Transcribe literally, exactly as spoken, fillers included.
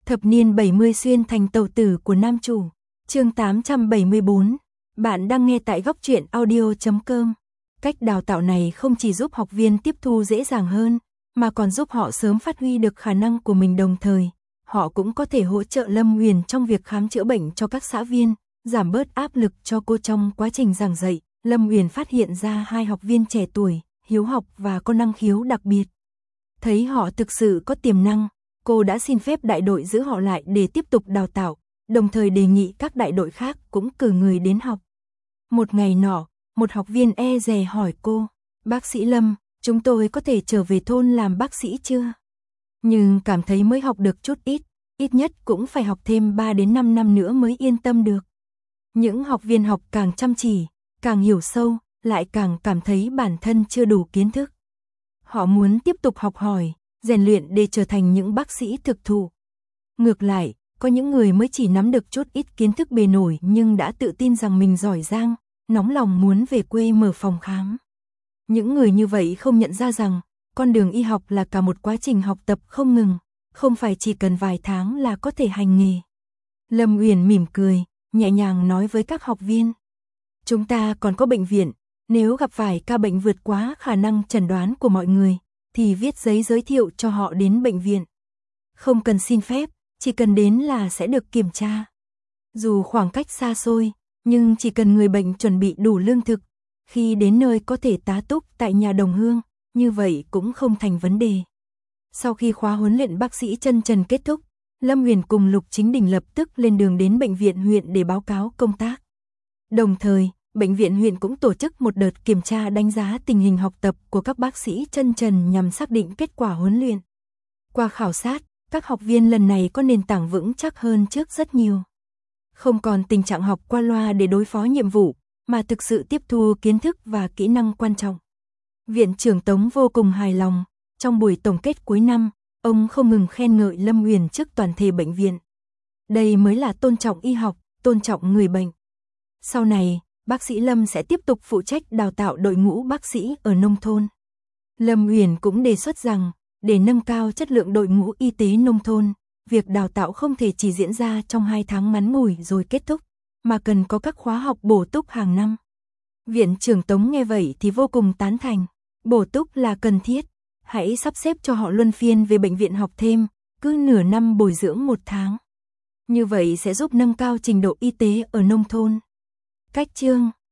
Thập niên bảy mươi xuyên thành tàu tử của nam chủ. Chương tám trăm bảy mươi bốn. Bạn đang nghe tại góc truyện audio chấm com. Cách đào tạo này không chỉ giúp học viên tiếp thu dễ dàng hơn, mà còn giúp họ sớm phát huy được khả năng của mình, đồng thời họ cũng có thể hỗ trợ Lâm Uyển trong việc khám chữa bệnh cho các xã viên, giảm bớt áp lực cho cô trong quá trình giảng dạy. Lâm Uyển phát hiện ra hai học viên trẻ tuổi, hiếu học và có năng khiếu đặc biệt. Thấy họ thực sự có tiềm năng, cô đã xin phép đại đội giữ họ lại để tiếp tục đào tạo, đồng thời đề nghị các đại đội khác cũng cử người đến học. Một ngày nọ, một học viên e dè hỏi cô, bác sĩ Lâm, chúng tôi có thể trở về thôn làm bác sĩ chưa? Nhưng cảm thấy mới học được chút ít, ít nhất cũng phải học thêm ba đến năm năm nữa mới yên tâm được. Những học viên học càng chăm chỉ, càng hiểu sâu, lại càng cảm thấy bản thân chưa đủ kiến thức. Họ muốn tiếp tục học hỏi, rèn luyện để trở thành những bác sĩ thực thụ. Ngược lại, có những người mới chỉ nắm được chút ít kiến thức bề nổi nhưng đã tự tin rằng mình giỏi giang, nóng lòng muốn về quê mở phòng khám. Những người như vậy không nhận ra rằng, con đường y học là cả một quá trình học tập không ngừng, không phải chỉ cần vài tháng là có thể hành nghề. Lâm Uyển mỉm cười, nhẹ nhàng nói với các học viên. Chúng ta còn có bệnh viện, nếu gặp phải ca bệnh vượt quá khả năng chẩn đoán của mọi người, thì viết giấy giới thiệu cho họ đến bệnh viện. Không cần xin phép, chỉ cần đến là sẽ được kiểm tra. Dù khoảng cách xa xôi, nhưng chỉ cần người bệnh chuẩn bị đủ lương thực, khi đến nơi có thể tá túc tại nhà đồng hương, như vậy cũng không thành vấn đề. Sau khi khóa huấn luyện bác sĩ chân trần kết thúc, Lâm Uyển cùng Lục Chính Đình lập tức lên đường đến bệnh viện huyện để báo cáo công tác. Đồng thời, bệnh viện huyện cũng tổ chức một đợt kiểm tra đánh giá tình hình học tập của các bác sĩ chân trần nhằm xác định kết quả huấn luyện. Qua khảo sát, các học viên lần này có nền tảng vững chắc hơn trước rất nhiều. Không còn tình trạng học qua loa để đối phó nhiệm vụ, mà thực sự tiếp thu kiến thức và kỹ năng quan trọng. Viện trưởng Tống vô cùng hài lòng, trong buổi tổng kết cuối năm, ông không ngừng khen ngợi Lâm Uyển trước toàn thể bệnh viện. Đây mới là tôn trọng y học, tôn trọng người bệnh. Sau này, bác sĩ Lâm sẽ tiếp tục phụ trách đào tạo đội ngũ bác sĩ ở nông thôn. Lâm Uyển cũng đề xuất rằng, để nâng cao chất lượng đội ngũ y tế nông thôn, việc đào tạo không thể chỉ diễn ra trong hai tháng ngắn ngủi rồi kết thúc, mà cần có các khóa học bổ túc hàng năm. Viện trưởng Tống nghe vậy thì vô cùng tán thành, bổ túc là cần thiết, hãy sắp xếp cho họ luân phiên về bệnh viện học thêm, cứ nửa năm bồi dưỡng một tháng. Như vậy sẽ giúp nâng cao trình độ y tế ở nông thôn. Cách chương